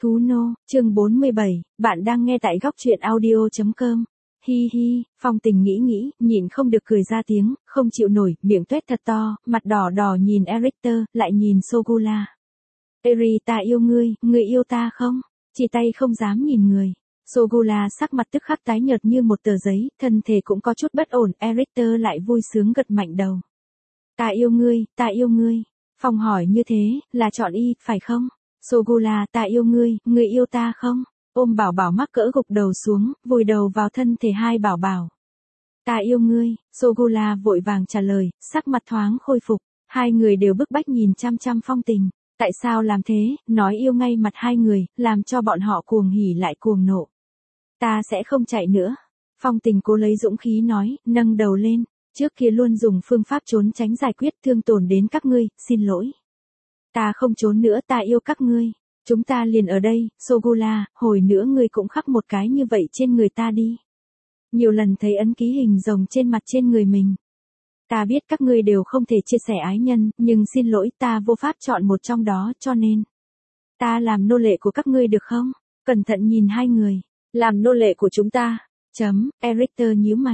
Thú nô, chương 47, bạn đang nghe tại góc truyện audio.com. Hi hi, Phong Tình nghĩ, nhịn không được cười ra tiếng, không chịu nổi, miệng tuét thật to, mặt đỏ đỏ nhìn Erichter, lại nhìn Sogula. Eri, ta yêu ngươi, ngươi yêu ta không? Chỉ tay không dám nhìn người. Sogula sắc mặt tức khắc tái nhợt như một tờ giấy, thân thể cũng có chút bất ổn, Erichter lại vui sướng gật mạnh đầu. Ta yêu ngươi, ta yêu ngươi. Phong hỏi như thế, là chọn y, phải không? Sogula, ta yêu ngươi, ngươi yêu ta không? Ôm bảo bảo mắc cỡ gục đầu xuống, vùi đầu vào thân thể hai bảo bảo. Ta yêu ngươi, Sogula vội vàng trả lời, sắc mặt thoáng khôi phục. Hai người đều bức bách nhìn chăm chăm Phong Tình. Tại sao làm thế, nói yêu ngay mặt hai người, làm cho bọn họ cuồng hỉ lại cuồng nộ. Ta sẽ không chạy nữa. Phong Tình cố lấy dũng khí nói, nâng đầu lên. Trước kia luôn dùng phương pháp trốn tránh giải quyết thương tổn đến các ngươi, xin lỗi. Ta không trốn nữa, ta yêu các ngươi. Chúng ta liền ở đây, Sogula, hồi nữa ngươi cũng khắc một cái như vậy trên người ta đi. Nhiều lần thấy ấn ký hình rồng trên mặt trên người mình. Ta biết các ngươi đều không thể chia sẻ ái nhân, nhưng xin lỗi ta vô pháp chọn một trong đó cho nên. Ta làm nô lệ của các ngươi được không? Cẩn thận nhìn hai người. Làm nô lệ của chúng ta. Erichter nhíu mày,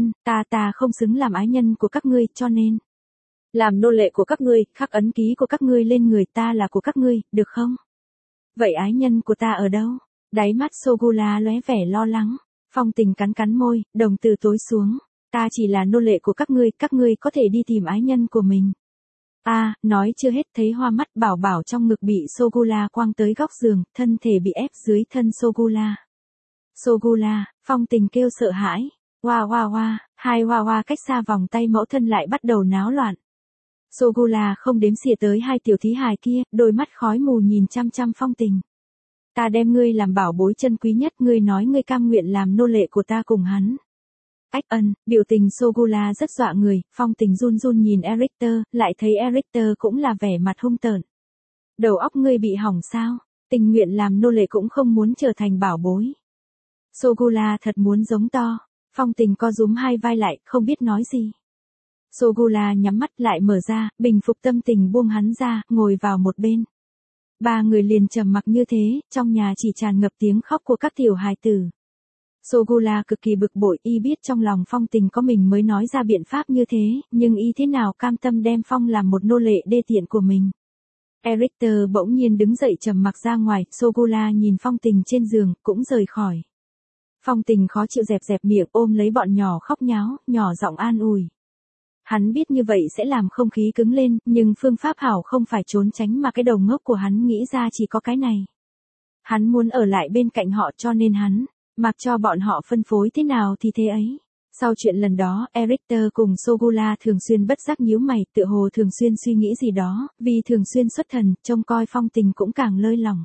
ta không xứng làm ái nhân của các ngươi cho nên. Làm nô lệ của các ngươi, khắc ấn ký của các ngươi lên người ta là của các ngươi, được không? Vậy ái nhân của ta ở đâu? Đáy mắt Sogula lóe vẻ lo lắng. Phong Tình cắn cắn môi, đồng tử tối xuống. Ta chỉ là nô lệ của các ngươi có thể đi tìm ái nhân của mình. Nói chưa hết thấy hoa mắt bảo bảo trong ngực bị Sogula quăng tới góc giường, thân thể bị ép dưới thân Sogula. Sogula, Phong Tình kêu sợ hãi. Hai hoa cách xa vòng tay mẫu thân lại bắt đầu náo loạn. Sogula không đếm xỉa tới hai tiểu thí hài kia, đôi mắt khói mù nhìn chăm chăm Phong Tình. Ta đem ngươi làm bảo bối chân quý nhất, ngươi nói ngươi cam nguyện làm nô lệ của ta cùng hắn. Biểu tình Sogula rất dọa người, Phong Tình run run nhìn Erichter, lại thấy Erichter cũng là vẻ mặt hung tợn. Đầu óc ngươi bị hỏng sao? Tình nguyện làm nô lệ cũng không muốn trở thành bảo bối. Sogula thật muốn giống to. Phong Tình co rúm hai vai lại, không biết nói gì. Sogula nhắm mắt lại mở ra, bình phục tâm tình buông hắn ra, ngồi vào một bên. Ba người liền trầm mặc như thế, trong nhà chỉ tràn ngập tiếng khóc của các tiểu hài tử. Sogula cực kỳ bực bội, y biết trong lòng Phong Tình có mình mới nói ra biện pháp như thế, nhưng y thế nào cam tâm đem Phong làm một nô lệ đê tiện của mình. Erichter bỗng nhiên đứng dậy trầm mặc ra ngoài, Sogula nhìn Phong Tình trên giường, cũng rời khỏi. Phong Tình khó chịu dẹp dẹp miệng ôm lấy bọn nhỏ khóc nháo, nhỏ giọng an ủi. Hắn biết như vậy sẽ làm không khí cứng lên, nhưng phương pháp hảo không phải trốn tránh mà cái đầu ngốc của hắn nghĩ ra chỉ có cái này. Hắn muốn ở lại bên cạnh họ cho nên hắn, mặc cho bọn họ phân phối thế nào thì thế ấy. Sau chuyện lần đó, Erichter cùng Sogula thường xuyên bất giác nhíu mày, tựa hồ thường xuyên suy nghĩ gì đó, vì thường xuyên xuất thần, trông coi Phong Tình cũng càng lơi lỏng.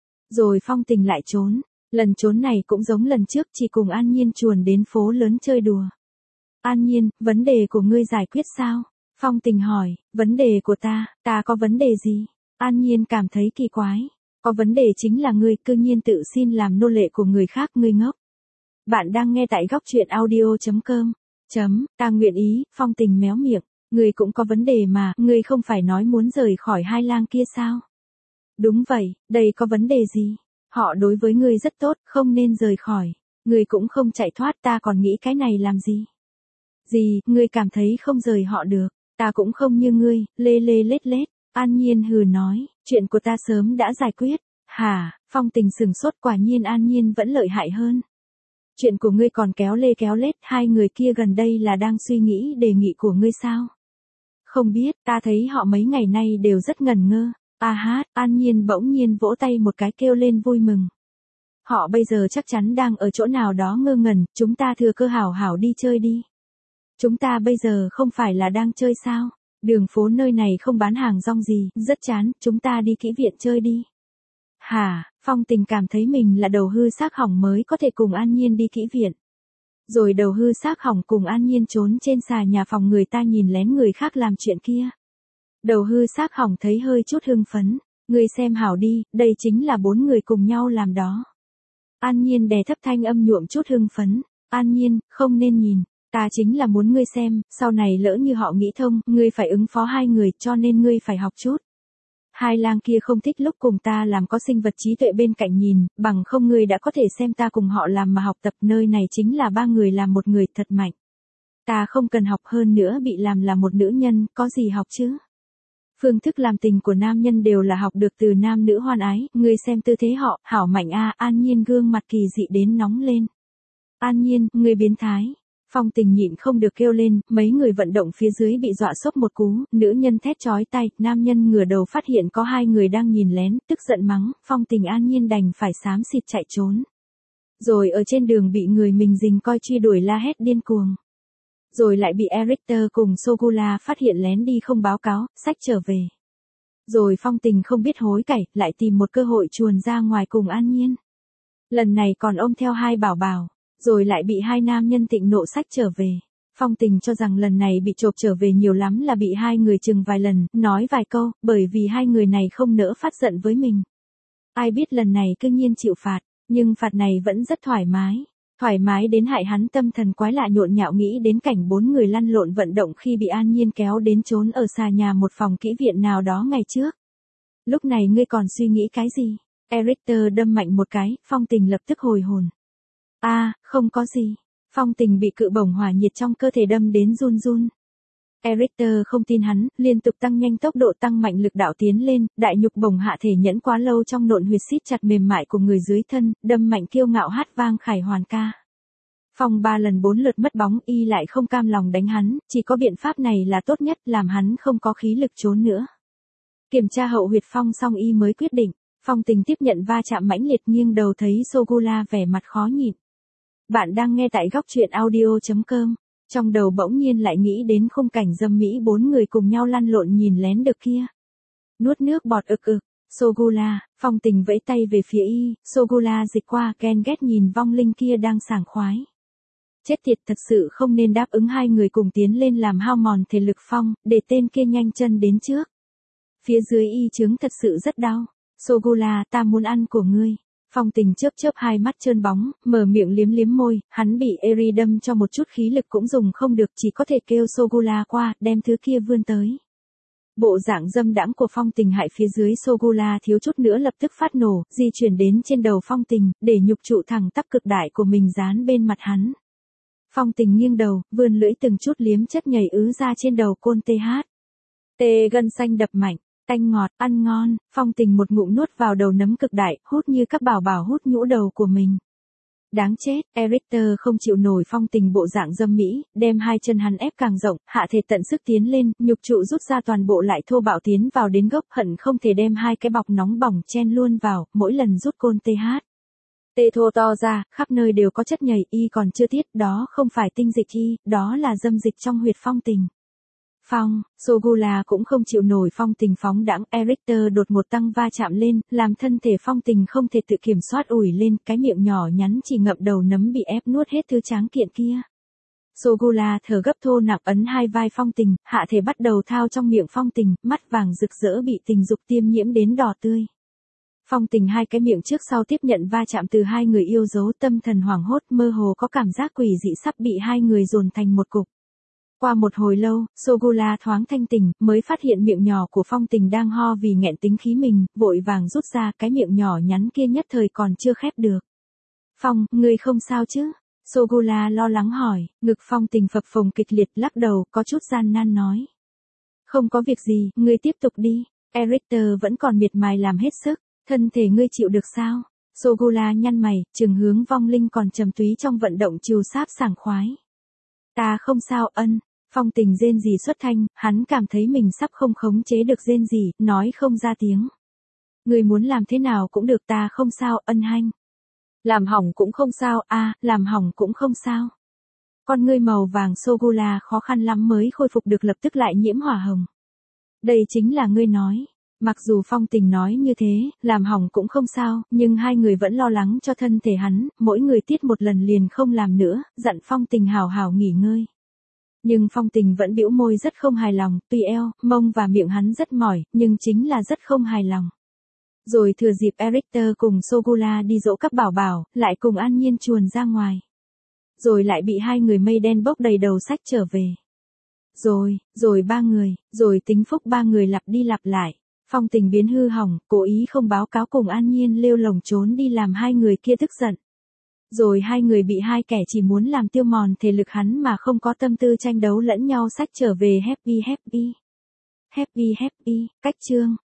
Rồi Phong Tình lại trốn. Lần trốn này cũng giống lần trước, chỉ cùng An Nhiên chuồn đến phố lớn chơi đùa. An Nhiên, vấn đề của ngươi giải quyết sao? Phong Tình hỏi, vấn đề của ta có vấn đề gì? An Nhiên cảm thấy kỳ quái. Có vấn đề chính là ngươi cư nhiên tự xin làm nô lệ của người khác, ngươi ngốc. Bạn đang nghe tại góc truyện audio.com. Ta nguyện ý, Phong Tình méo miệng. Ngươi cũng có vấn đề mà, ngươi không phải nói muốn rời khỏi hai lang kia sao? Đúng vậy, đây có vấn đề gì? Họ đối với ngươi rất tốt, không nên rời khỏi. Ngươi cũng không chạy thoát, ta còn nghĩ cái này làm gì? Gì, ngươi cảm thấy không rời họ được, ta cũng không như ngươi, lê lê lết lết. An Nhiên hừ nói, chuyện của ta sớm đã giải quyết. Hả? Phong Tình sừng sốt, quả nhiên An Nhiên vẫn lợi hại hơn. Chuyện của ngươi còn kéo lê kéo lết, hai người kia gần đây là đang suy nghĩ đề nghị của ngươi sao? Không biết, ta thấy họ mấy ngày nay đều rất ngần ngơ. An Nhiên bỗng nhiên vỗ tay một cái kêu lên vui mừng. Họ bây giờ chắc chắn đang ở chỗ nào đó ngơ ngẩn, chúng ta thừa cơ hảo hảo đi chơi đi. Chúng ta bây giờ không phải là đang chơi sao? Đường phố nơi này không bán hàng rong gì, rất chán, chúng ta đi kỹ viện chơi đi. Hả? Phong Tình cảm thấy mình là đầu hư xác hỏng mới có thể cùng An Nhiên đi kỹ viện. Rồi đầu hư xác hỏng cùng An Nhiên trốn trên xà nhà phòng người ta nhìn lén người khác làm chuyện kia. Đầu hư xác hỏng thấy hơi chút hưng phấn. Ngươi xem hảo đi, đây chính là 4 người cùng nhau làm đó. An Nhiên đè thấp thanh âm nhuộm chút hưng phấn. An Nhiên, không nên nhìn. Ta chính là muốn ngươi xem, sau này lỡ như họ nghĩ thông, ngươi phải ứng phó hai người cho nên ngươi phải học chút. Hai lang kia không thích lúc cùng ta làm có sinh vật trí tuệ bên cạnh nhìn, bằng không ngươi đã có thể xem ta cùng họ làm mà học tập, nơi này chính là ba người làm một người thật mạnh. Ta không cần học, hơn nữa bị làm là một nữ nhân, có gì học chứ? Phương thức làm tình của nam nhân đều là học được từ nam nữ hoan ái, ngươi xem tư thế họ, hảo mạnh a. An Nhiên gương mặt kỳ dị đến nóng lên. An Nhiên, ngươi biến thái. Phong Tình nhịn không được kêu lên, mấy người vận động phía dưới bị dọa sốc một cú, nữ nhân thét chói tai, nam nhân ngửa đầu phát hiện có hai người đang nhìn lén, tức giận mắng, Phong Tình An Nhiên đành phải xám xịt chạy trốn. Rồi ở trên đường bị người mình dình coi truy đuổi la hét điên cuồng. Rồi lại bị Erichter cùng Sogula phát hiện lén đi không báo cáo, xách trở về. Rồi Phong Tình không biết hối cải, lại tìm một cơ hội chuồn ra ngoài cùng An Nhiên. Lần này còn ôm theo hai bảo bảo, rồi lại bị hai nam nhân thịnh nộ xách trở về. Phong Tình cho rằng lần này bị chộp trở về nhiều lắm là bị hai người chừng vài lần, nói vài câu, bởi vì hai người này không nỡ phát giận với mình. Ai biết lần này cứ nhiên chịu phạt, nhưng phạt này vẫn rất thoải mái. Thoải mái đến hại hắn tâm thần quái lạ, nhộn nhạo nghĩ đến cảnh bốn người lăn lộn vận động khi bị An Nhiên kéo đến trốn ở xà nhà một phòng kỹ viện nào đó ngày trước. Lúc này ngươi còn suy nghĩ cái gì? Erichter đâm mạnh một cái, Phong Tình lập tức hồi hồn. Không có gì. Phong Tình bị cự bổng hỏa nhiệt trong cơ thể đâm đến run run. Erichter không tin hắn, liên tục tăng nhanh tốc độ, tăng mạnh lực đạo tiến lên, đại nhục bổng hạ thể nhẫn quá lâu trong nộn huyệt siết chặt mềm mại của người dưới thân, đâm mạnh kiêu ngạo hát vang khải hoàn ca. Phong 3 lần 4 lượt mất bóng, y lại không cam lòng đánh hắn, chỉ có biện pháp này là tốt nhất, làm hắn không có khí lực trốn nữa. Kiểm tra hậu huyệt Phong xong y mới quyết định. Phong Tình tiếp nhận va chạm mãnh liệt, nghiêng đầu thấy Sogula vẻ mặt khó nhịn. Bạn đang nghe tại góc truyện audio.com. Trong đầu bỗng nhiên lại nghĩ đến khung cảnh dâm mỹ bốn người cùng nhau lăn lộn nhìn lén được kia. Nuốt nước bọt ực ực. Sogula, Phong Tình vẫy tay về phía y, Sogula dịch qua, ghen ghét nhìn vong linh kia đang sảng khoái. Chết tiệt, thật sự không nên đáp ứng hai người cùng tiến lên làm hao mòn thể lực Phong, để tên kia nhanh chân đến trước. Phía dưới y chứng thật sự rất đau. Sogula, ta muốn ăn của ngươi. Phong Tình chớp chớp hai mắt trơn bóng, mở miệng liếm liếm môi, hắn bị Eri đâm cho một chút khí lực cũng dùng không được, chỉ có thể kêu Sogula qua, đem thứ kia vươn tới. Bộ dạng dâm đãng của Phong Tình hại phía dưới Sogula thiếu chút nữa lập tức phát nổ, di chuyển đến trên đầu Phong Tình, để nhục trụ thẳng tắp cực đại của mình dán bên mặt hắn. Phong Tình nghiêng đầu, vươn lưỡi từng chút liếm chất nhảy ứ ra trên đầu côn TH. Tê gân xanh đập mạnh. Tanh ngọt, ăn ngon, Phong Tình một ngụm nuốt vào đầu nấm cực đại, hút như các bảo bảo hút nhũ đầu của mình. Đáng chết, Erichter không chịu nổi Phong Tình bộ dạng dâm mỹ, đem hai chân hắn ép càng rộng, hạ thể tận sức tiến lên, nhục trụ rút ra toàn bộ lại thô bạo tiến vào đến gốc, hận không thể đem hai cái bọc nóng bỏng chen luôn vào, mỗi lần rút côn TH. Tê thô to ra, khắp nơi đều có chất nhầy, y còn chưa tiết, đó không phải tinh dịch y, đó là dâm dịch trong huyệt Phong Tình. Sogula cũng không chịu nổi Phong Tình phóng đãng, Erichter đột một tăng va chạm lên, làm thân thể Phong Tình không thể tự kiểm soát ủi lên, cái miệng nhỏ nhắn chỉ ngậm đầu nấm bị ép nuốt hết thứ tráng kiện kia. Sogula thở gấp thô nặng ấn hai vai Phong Tình, hạ thể bắt đầu thao trong miệng Phong Tình, mắt vàng rực rỡ bị tình dục tiêm nhiễm đến đỏ tươi. Phong Tình hai cái miệng trước sau tiếp nhận va chạm từ hai người yêu dấu, tâm thần hoảng hốt, mơ hồ có cảm giác quỷ dị sắp bị hai người dồn thành một cục. Qua một hồi lâu, Sogula thoáng thanh tỉnh, mới phát hiện miệng nhỏ của Phong Tình đang ho vì nghẹn tính khí mình, vội vàng rút ra, cái miệng nhỏ nhắn kia nhất thời còn chưa khép được. Phong, ngươi không sao chứ? Sogula lo lắng hỏi, ngực Phong Tình phập phồng kịch liệt, lắc đầu, có chút gian nan nói. Không có việc gì, ngươi tiếp tục đi. Erichter vẫn còn miệt mài làm hết sức, thân thể ngươi chịu được sao? Sogula nhăn mày, trừng hướng vong linh còn trầm túy trong vận động chiều sáp sảng khoái. Ta không sao, ân. Phong Tình rên rỉ xuất thanh, hắn cảm thấy mình sắp không khống chế được rên rỉ, nói không ra tiếng. Người muốn làm thế nào cũng được, ta không sao, ân hanh. Làm hỏng cũng không sao, làm hỏng cũng không sao. Con ngươi màu vàng Sogula khó khăn lắm mới khôi phục được, lập tức lại nhiễm hỏa hồng. Đây chính là ngươi nói. Mặc dù Phong Tình nói như thế, làm hỏng cũng không sao, nhưng hai người vẫn lo lắng cho thân thể hắn, mỗi người tiết một lần liền không làm nữa, dặn Phong Tình hào hào nghỉ ngơi. Nhưng Phong Tình vẫn bĩu môi rất không hài lòng, tuy eo, mông và miệng hắn rất mỏi, nhưng chính là rất không hài lòng. Rồi thừa dịp Erichter cùng Sogula đi dỗ các bảo bảo, lại cùng An Nhiên chuồn ra ngoài. Rồi lại bị hai người mây đen bốc đầy đầu xách trở về. Rồi ba người, rồi tính phúc ba người lặp đi lặp lại. Phong tình biến hư hỏng, cố ý không báo cáo cùng An Nhiên lêu lồng trốn đi làm hai người kia tức giận. Rồi hai người bị hai kẻ chỉ muốn làm tiêu mòn thể lực hắn mà không có tâm tư tranh đấu lẫn nhau xách trở về happy happy. Happy happy, cách chương.